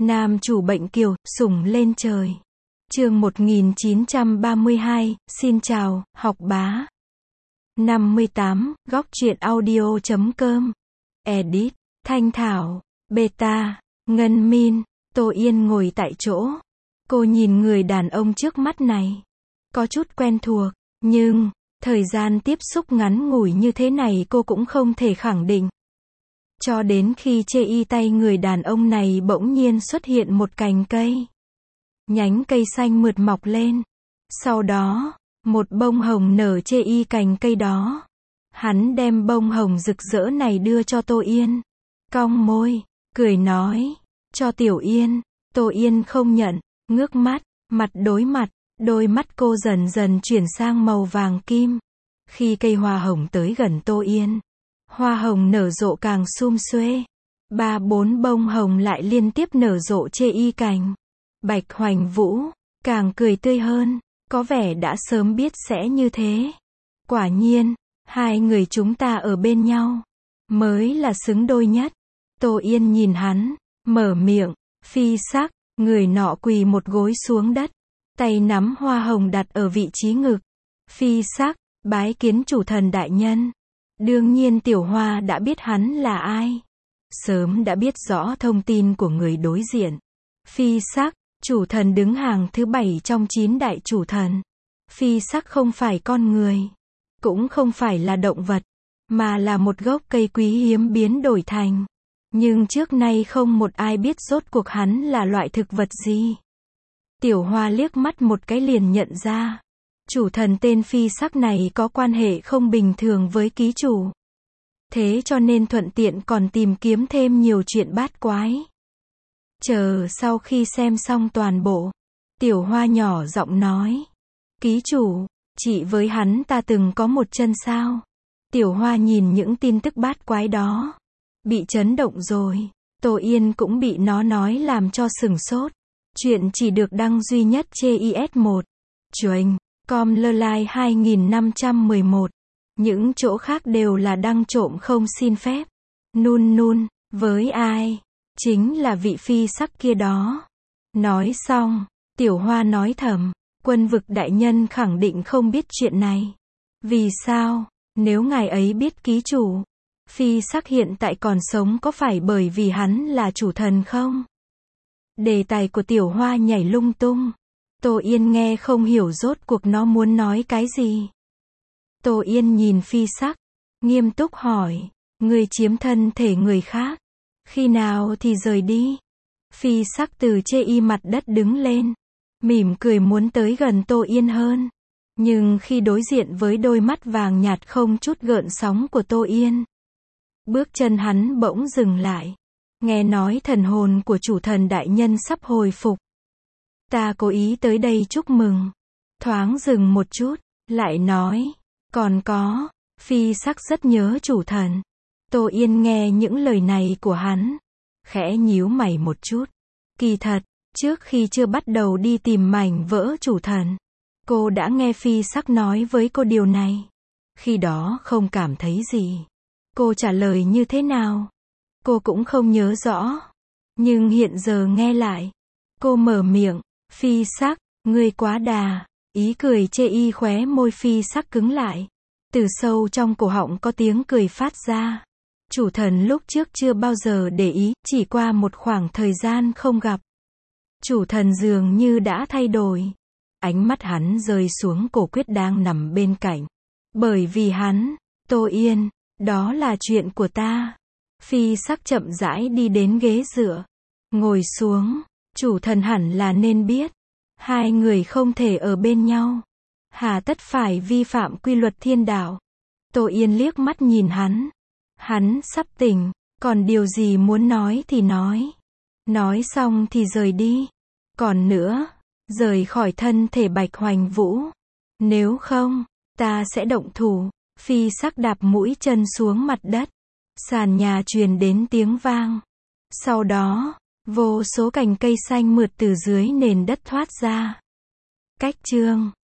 Nam chủ bệnh kiều, sủng lên trời. Chương 1932, xin chào, học bá. 58, góc truyện audio.com. Edit, Thanh Thảo, Beta, Ngân Min. Tô Yên ngồi tại chỗ. Cô nhìn người đàn ông trước mắt này. Có chút quen thuộc, nhưng, thời gian tiếp xúc ngắn ngủi như thế này cô cũng không thể khẳng định. Cho đến khi chê y tay người đàn ông này bỗng nhiên xuất hiện một cành cây. Nhánh cây xanh mượt mọc lên. Sau đó, một bông hồng nở chê y cành cây đó. Hắn đem bông hồng rực rỡ này đưa cho Tô Yên. Cong môi, cười nói, cho Tiểu Yên. Tô Yên không nhận, ngước mắt, mặt đối mặt, đôi mắt cô dần dần chuyển sang màu vàng kim. Khi cây hoa hồng tới gần Tô Yên, hoa hồng nở rộ càng sum xuê. 3-4 bông hồng lại liên tiếp nở rộ chê y cành. Bạch Hoành Vũ, càng cười tươi hơn, có vẻ đã sớm biết sẽ như thế. Quả nhiên, hai người chúng ta ở bên nhau, mới là xứng đôi nhất. Tô Yên nhìn hắn, mở miệng, Phi Sắc, người nọ quỳ một gối xuống đất, tay nắm hoa hồng đặt ở vị trí ngực. Phi Sắc, bái kiến chủ thần đại nhân. Đương nhiên Tiểu Hoa đã biết hắn là ai. Sớm đã biết rõ thông tin của người đối diện. Phi Sắc, chủ thần đứng hàng thứ 7 trong 9 đại chủ thần. Phi Sắc không phải con người, cũng không phải là động vật, mà là một gốc cây quý hiếm biến đổi thành. Nhưng trước nay không một ai biết rốt cuộc hắn là loại thực vật gì. Tiểu Hoa liếc mắt một cái liền nhận ra. Chủ thần tên Phi Sắc này có quan hệ không bình thường với ký chủ. Thế cho nên thuận tiện còn tìm kiếm thêm nhiều chuyện bát quái. Chờ sau khi xem xong toàn bộ, Tiểu Hoa nhỏ giọng nói. Ký chủ, chị với hắn ta từng có một chân sao? Tiểu Hoa nhìn những tin tức bát quái đó. Bị chấn động rồi. Tô Yên cũng bị nó nói làm cho sửng sốt. Chuyện chỉ được đăng duy nhất trên IS1. Chuềnh, com lơ lai 2511. Những chỗ khác đều là đăng trộm không xin phép. Nun, với ai? Chính là vị Phi Sắc kia đó. Nói xong, Tiểu Hoa nói thầm, Quân Vực đại nhân khẳng định không biết chuyện này. Vì sao? Nếu ngài ấy biết ký chủ, Phi Sắc hiện tại còn sống có phải bởi vì hắn là chủ thần không? Đề tài của Tiểu Hoa nhảy lung tung. Tô Yên nghe không hiểu rốt cuộc nó muốn nói cái gì. Tô Yên nhìn Phi Sắc, nghiêm túc hỏi, người chiếm thân thể người khác, khi nào thì rời đi? Phi Sắc từ chê y mặt đất đứng lên, mỉm cười muốn tới gần Tô Yên hơn. Nhưng khi đối diện với đôi mắt vàng nhạt không chút gợn sóng của Tô Yên, bước chân hắn bỗng dừng lại. Nghe nói thần hồn của chủ thần đại nhân sắp hồi phục. Ta cố ý tới đây chúc mừng. Thoáng dừng một chút, lại nói, còn có, Phi Sắc rất nhớ chủ thần. Tô Yên nghe những lời này của hắn, khẽ nhíu mày một chút. Kỳ thật, trước khi chưa bắt đầu đi tìm mảnh vỡ chủ thần, cô đã nghe Phi Sắc nói với cô điều này. Khi đó không cảm thấy gì. Cô trả lời như thế nào? Cô cũng không nhớ rõ. Nhưng hiện giờ nghe lại, cô mở miệng, Phi Sắc, ngươi quá đà. Ý cười chê y khóe môi Phi Sắc cứng lại. Từ sâu trong cổ họng có tiếng cười phát ra. Chủ thần lúc trước chưa bao giờ để ý, chỉ qua một khoảng thời gian không gặp. Chủ thần dường như đã thay đổi. Ánh mắt hắn rơi xuống cổ quyết đang nằm bên cạnh. Bởi vì hắn, Tô Yên, đó là chuyện của ta. Phi Sắc chậm rãi đi đến ghế dựa, ngồi xuống. Chủ thần hẳn là nên biết, hai người không thể ở bên nhau. Hà tất phải vi phạm quy luật thiên đạo. Tô Yên liếc mắt nhìn hắn. Hắn sắp tỉnh, còn điều gì muốn nói thì nói. Nói xong thì rời đi. Còn nữa, rời khỏi thân thể Bạch Hoành Vũ. Nếu không, ta sẽ động thủ. Phi Sắc đạp mũi chân xuống mặt đất. Sàn nhà truyền đến tiếng vang. Sau đó, vô số cành cây xanh mượt từ dưới nền đất thoát ra. Cách chương